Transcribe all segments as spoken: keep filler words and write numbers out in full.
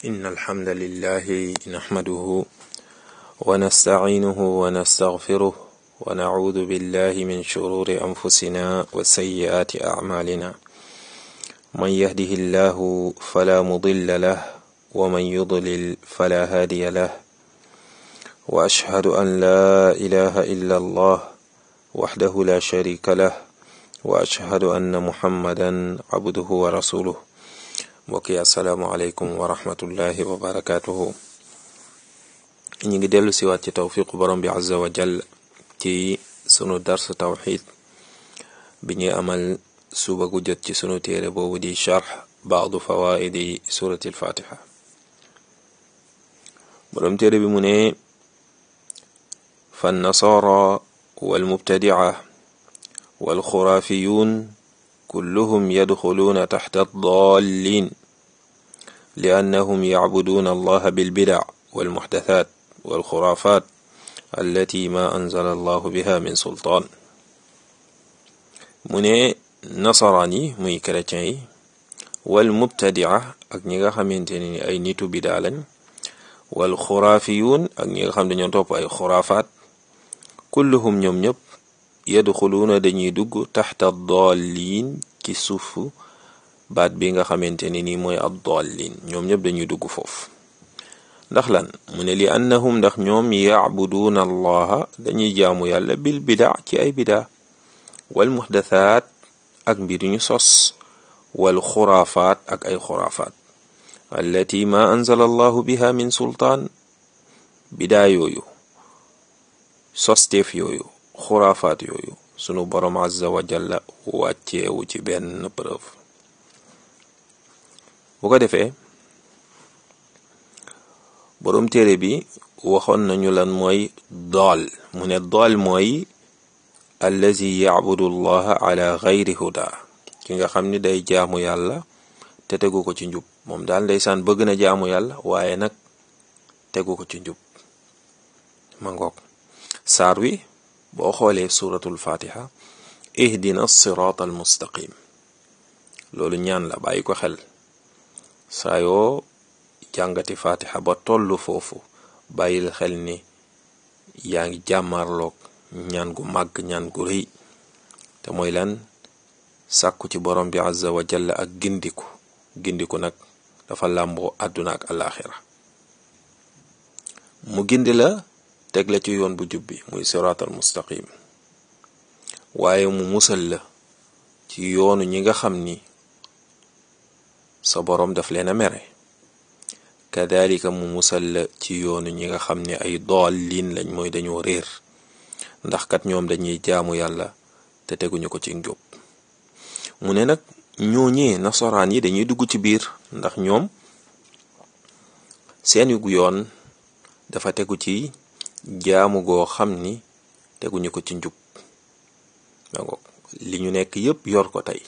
إن الحمد لله نحمده ونستعينه ونستغفره ونعوذ بالله من شرور أنفسنا وسيئات أعمالنا من يهده الله فلا مضل له ومن يضلل فلا هادي له وأشهد أن لا إله إلا الله وحده لا شريك له وأشهد أن محمدا عبده ورسوله mbokki asalaamualeykum wa rahmatullahi wa barakatuhu ñu ngi dellu siwaat ci tawfiqu borom bi azza wa jall ci sunu dars tawxid bi ñuy amal suba gu jot ci sunu téere boobu di charx baadu fawaidi surati alfatiha borom téere bi mu ne fannasara walmubtadica walxuraafiyun كلهم يدخلون تحت الضالين لأنهم يعبدون الله بالبدع والمحدثات والخرافات التي ما أنزل الله بها من سلطان mu ne nasaraan yi muy chrétien yi wal mubtadia ak ñi nga xamante ni ay nitu bidaa lañ wal xuraafiyuun ak ñi nga xam dañoo topp ay xuraafaat kulluhum ñoom ñëpp yadxuluuna dañuy dugg taxta dallin ci suufu baat bi nga xamante ni nii mooy ad dallin ñoom ñëpp dañuy dugg foofu ndax lan mu ne li annahum ndax ñoom yacbuduuna allaha dañuy jaamu yàlla bil bidaa ci ay bidaa wal muxdathaat ak mbir ñu sos wal xuraafaat ak ay xuraafaat allati ma anzala allahu biha min sultaan bidaa yooyu sosteef yooyu xuraafaat yooyu sunu borom azza wa jalla wàcceewu ci benn preuve bu ko defee borom téere bi waxoon nañu lan mooy daal mu ne daal mooy allazi yacbudu allaha ala gayri huda ki nga xam ni day jaamu yàlla te tegu ko ci njub moom daal ndeysaan bëgg na jaamu yàlla waaye nag tegu ko ci njub ma ngoog saar wi boo xoolee suratul fatiha ihdina siraat al mustaqim loolu ñaan la bàyyi ko xel saa yoo jàngati fatiha ba tollu foofu bàyyil xel ni yaa ngi jàmmarloog ñaan gu màgg ñaan gu rëy te mooy lan sàkku ci borom bi azza wa jalla ak gindiku gindiku nag dafa làmboo àdduna ak alaxira mu gindi la teg la ci yoon bu jubbi muy siraatal mustaqim waaye mu musal la ci yoonu ñi nga xam ni sa boroom daf leen a mere kadalika mu musal la ci yoonu ñi nga xam ni ay daalliin lañ mooy dañoo réer ndax kat ñoom dañuy jaamu yàlla te teguñu ko ci njub mu ne nag ñooñee nasaraan yi dañuy dugg ci biir ndax ñoom seen gu yoon dafa tegu ci jaamu goo xam ni teguñu ko ci njub dangoog li ñu nekk yépp yor ko tey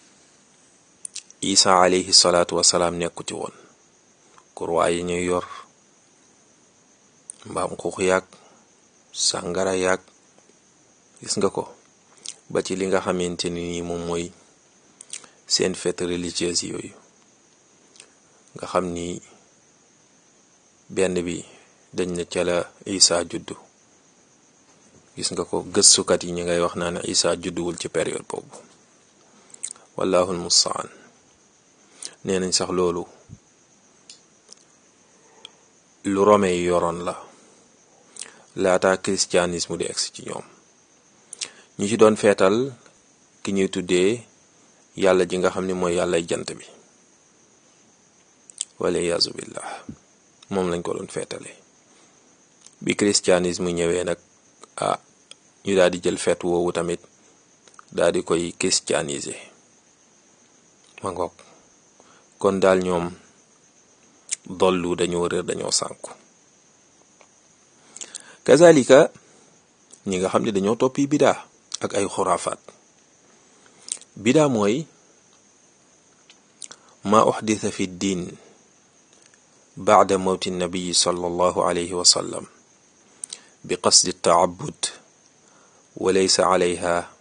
isa alayhi salaatu wasalaam nekku ci woon kurwaay yi ñuy yor mbaam xuux yàgg sàngara yàgg gis nga ko ba ci li nga xamante ni nii moom mooy seen fête religieuse yooyu nga xam ni benn bi dañ na ca la isa juddu gis nga ko gëstukat yi ñu ngay wax naa ne isa judduwul ci période boobu wallahul mustaan nee nañ sax loolu lu rome yi yoroon la laata christianisme di egsi ci ñoom ñu ci doon feetal ki ñuy tuddee yàlla ji nga xam ni mooy yàllay jant bi wala iyaazu billah moom lañ ko doon feetale bi christianisme ñëwee nag ah ñu daal di jël feet woowu tamit daal di koy christianiser ma ngoog kon daal ñoom dollu dañoo réer dañoo sànku kazalika ñi nga xam ne dañoo toppi bidaa ak ay xuraafaat bidaa mooy ma uxdita fi diin baada mawti nabiyi sallallahu alayhi wa sallam bi qasdi taabud wa laysa alayha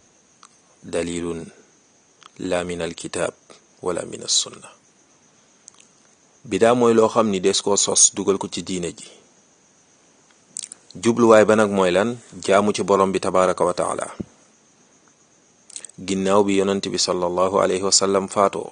dalilun la min alkitab wala min alsunna bidaa mooy loo xam ni des koo sos dugal ko ci diine ji jubluwaay ba nag mooy lan jaamu ci borom bi tabaraka wa taala ginnaaw bi yonent bi sallallahu alayhi wa sallam faatoo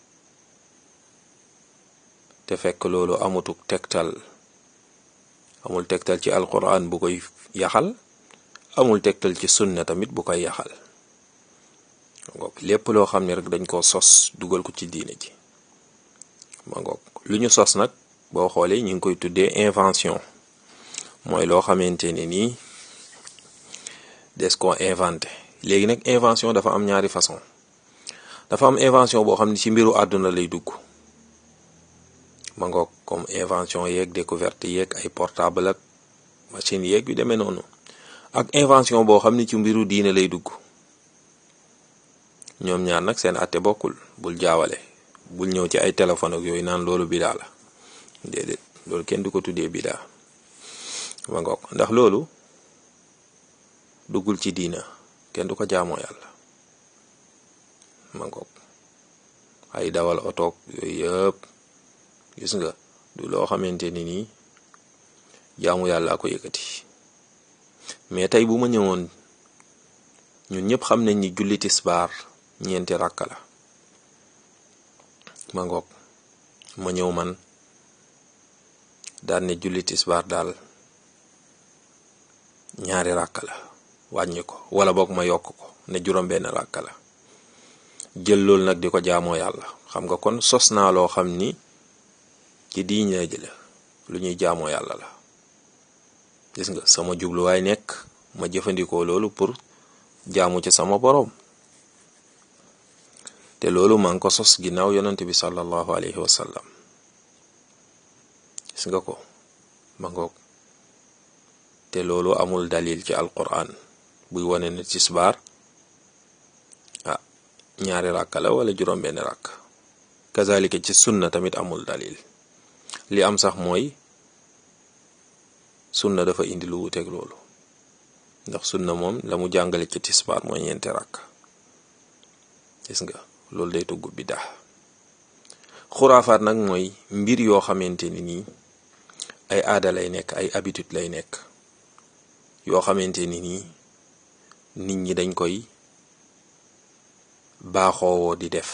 te fekk loolu amutuk tegtal amul tegtal ci alquran bu koy yaxal amul tegtal ci sunna tamit bu koy yaxal ngoog lépp loo xam ne rek dañ koo sos dugal ko ci diine ji ma ngoog lu ñu sos nag boo xoolee ñu ngi koy tuddee invention mooy loo xamante ne nii des koo inventé léegi nag invention dafa am ñaari façon dafa am invention boo xam ne ci mbiru àdduna lay dugg ma ngoog comme invention yeeg découverte yeeg ay portable ak machine yeeg yu demee noonu ak invention boo xam ne ci mbiru diine lay dugg ñoom ñaar nag seen àtte bokkul bul jaawale bul ñëw ci ay téléphone ak yooyu naan loolu bidaa la déedéet loolu kenn du ko tuddee bidaa ma ngoog ndax loolu duggul ci diina kenn du ko jaamoo yàlla ma ngoog ay dawal otoog yooyu yëpp gis nga du loo xamante ni nii jaamu yàlla ko yëkkati mais tey bu ma ñëwoon ñun ñëpp xam nañ ni julli tisbaar ñeenti ràkka la ma ngoog ma ñëw man daan ne julli tisbaar daal ñaari ràkka la wàññi ko wala boog ma yokk ko ne juróom benn ràkka la jël loolu nag di ko jaamoo yàlla xam nga kon sos naa loo xam ni ci diine ji la lu ñuy jaamoo yàlla la gis nga sama jubluwaay nekk ma jëfandikoo loolu pour jaamu ci sama boroom te loolu maa ngi ko sos ginnaaw yonent bi sallallahu alayhi wa sallam gis nga ko ma ngoog te loolu amul dalil ci alquran buy wane ne tisbaar ah ñaari ràkka la wala juróom benn ràkk kazalika ci sunna tamit amul dalil li am sax mooy sunna dafa indi lu wuteeg loolu ndax sunna moom la mu jàngale ci tisbaar mooy ñeenti ràkk gis nga loolu day tugg bidaa xuraafaat nag mooy mbir yoo xamante ni nii ay aada lay nekk ay habitude lay nekk yoo xamante ni nii nit ñi dañ koy baaxoowoo di def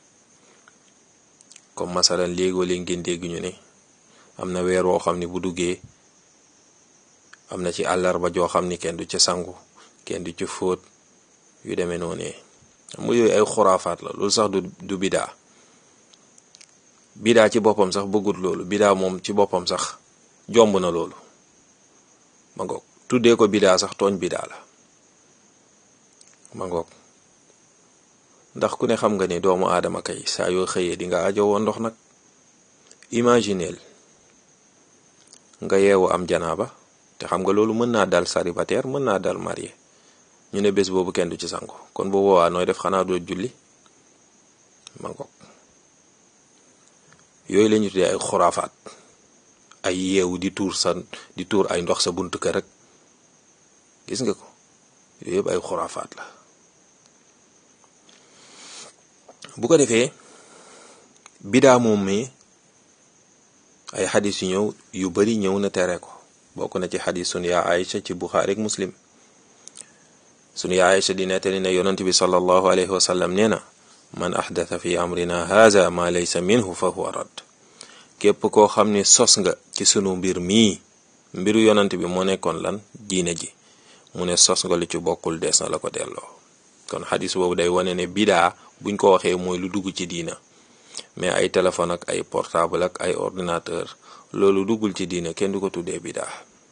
comme masalan léegoo leen ngeen dégg ñu ne am na weer woo xam ne bu duggee am na ci àllarba joo xam ni kenn du ca sangu kenn du ca fóot yu demee noonee xam nga yooyu ay xuraafaat la loolu sax du du bidaa bidaa ci boppam sax bëggut loolu bidaa moom ci boppam sax jomb na loolu ma ngoog tuddee ko bidaa sax tooñ bidaa la ma ngoog ndax ku ne xam nga ni doomu aadama kay saa yoo xëyee di nga ajowoo ndox nag imagineel nga yeewu am janaaba te xam nga loolu mën naa dal célibataire mën naa dal marié ñu ne bés boobu kenn du ci sangu kon boo woowaa nooy def xanaa doo julli ma ngoog yooyu la ñu tuddee ay xuraafaat ay yeewu di tuur sa di tuur ay ndox sa buntu kër rek gis nga ko yooyu yëpp ay xuraafaat la bu ko defee bidaa moom mi ay xadis yu ñëw yu bari ñëw na tere ko bokk na ci xadis sunu yaa Aïcha ci Buxaari ak Muslim sunu yaa Aïcha di nettali ne yonent bi sallallahu alayhi wa sallam nee na man ahdatha fi amrina haza ma laysa minhu fa huwa rad képp koo xam ne sos nga ci sunu mbir mii mbiru yonent bi moo nekkoon lan diine ji mu ne sos nga lu ci bokkul dees na la ko delloo kon xadis boobu day wane ne bidaa buñ ko waxee mooy lu dugg ci diina mais ay téléphone ak ay portable ak ay ordinateur loolu duggul ci diina kenn du ko tuddee bidaa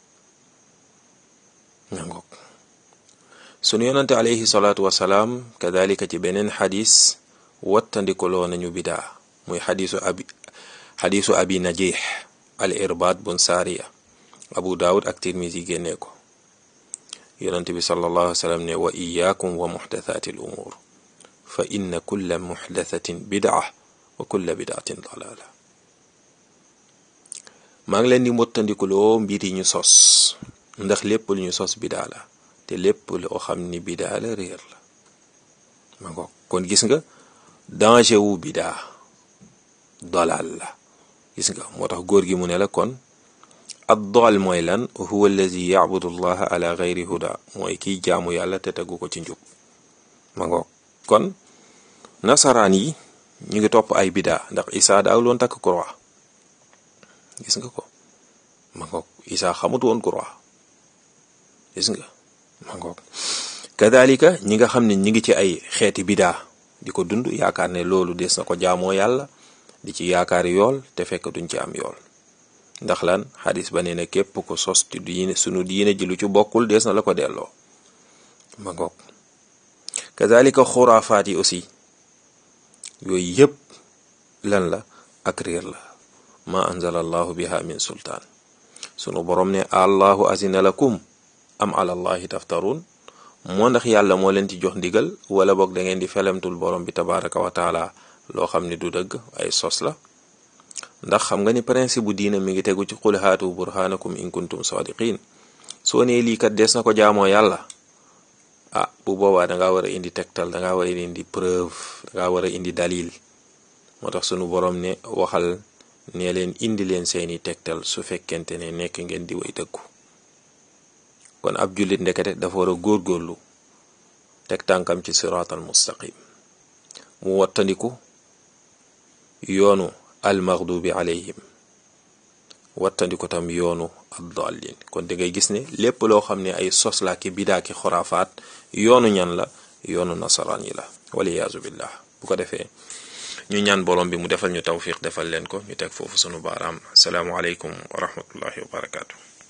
nangook sunu yonante alayhi salaatu wasalaam kadalika ci beneen xadis wattandikoloo nañu bidaa muy xadisu abi xadisu abi najih al irbaad bun saariya abu daawud ak tirmisi génnee ko yonante bi sallallahu alayhi wa sallam ne wa iyaakum wa muxdathaati al umuur fa inna kulla muxdathatin bidaa wa kulla bidaatin dalaala maa ngi leen di mottandikuloo mbir yi ñu sos ndax lépp lu ñu sos bidaa la te lépp loo xam ni bidaa la réer la ma ngo kon gis nga danger wu bidaa dalaal la gis nga moo tax góor gi mu ne la kon ad-dal mooy lan huwa allazi ya'budu allaha ala ghayri huda mooy kiy jaamu yàlla te tegu ko ci njub ma ngoog kon nasaraan yi ñu ngi topp ay bidaa ndax Isa daaw loon takk croix gis nga ko ma ngoog Isa xamut woon croix gis nga ma ngoog kadalika ñi nga xam ne ñi ngi ci ay xeeti bidaa di ko dund yaakaar ne loolu des na ko jaamoo yàlla di ci yaakaar yool te fekk duñ ci am yool ndax lan xadis ba nee na képp ko sos ci diine sunu diine ji lu ci bokkul des na la ko delloo ma ngoog kadalika xuraafaat yi aussi yooyu yëpp lan la ak réer la ma anzala allahu biha min sultaan sunu borom ne allahu azina lakum am ala allahi taftarun moo ndax yàlla moo leen ci jox ndigal wala boog da ngeen di felemtul borom bi tabaraka wa taala loo xam ne du dëgg ay sos la ndax xam nga ni principe bu diina mi ngi tegu ci qul haatu burhanakum in kuntum sadiqin soo nee lii kat des na ko jaamoo yàlla ah bu boobaa dangaa war a indi tegtal dangaa war a indi preuve dangaa war a indi dalil moo tax sunu borom ne waxal nee leen indi leen seeni tegtal su fekkente ne nekk ngeen di way dëggu kon ab jullit ndekete dafa war a góorgóorlu teg tànkam ci siraatal mustaqim mu wattandiku yoonu almaghdubi alayhim wattandiku tam yoonu ad-dallin kon da ngay gis ne lépp loo xam ne ay sos la ki bidaa ki xuraafaat yoonu ñan la yoonu nasaraan yi la waliyaazu billah bu ko defee ñu ñaan borom bi mu defal ñu tawfiq defal leen ko ñu teg foofu sunu baaraam asalaamu aleykum wa rahmatullahi wa barakaatu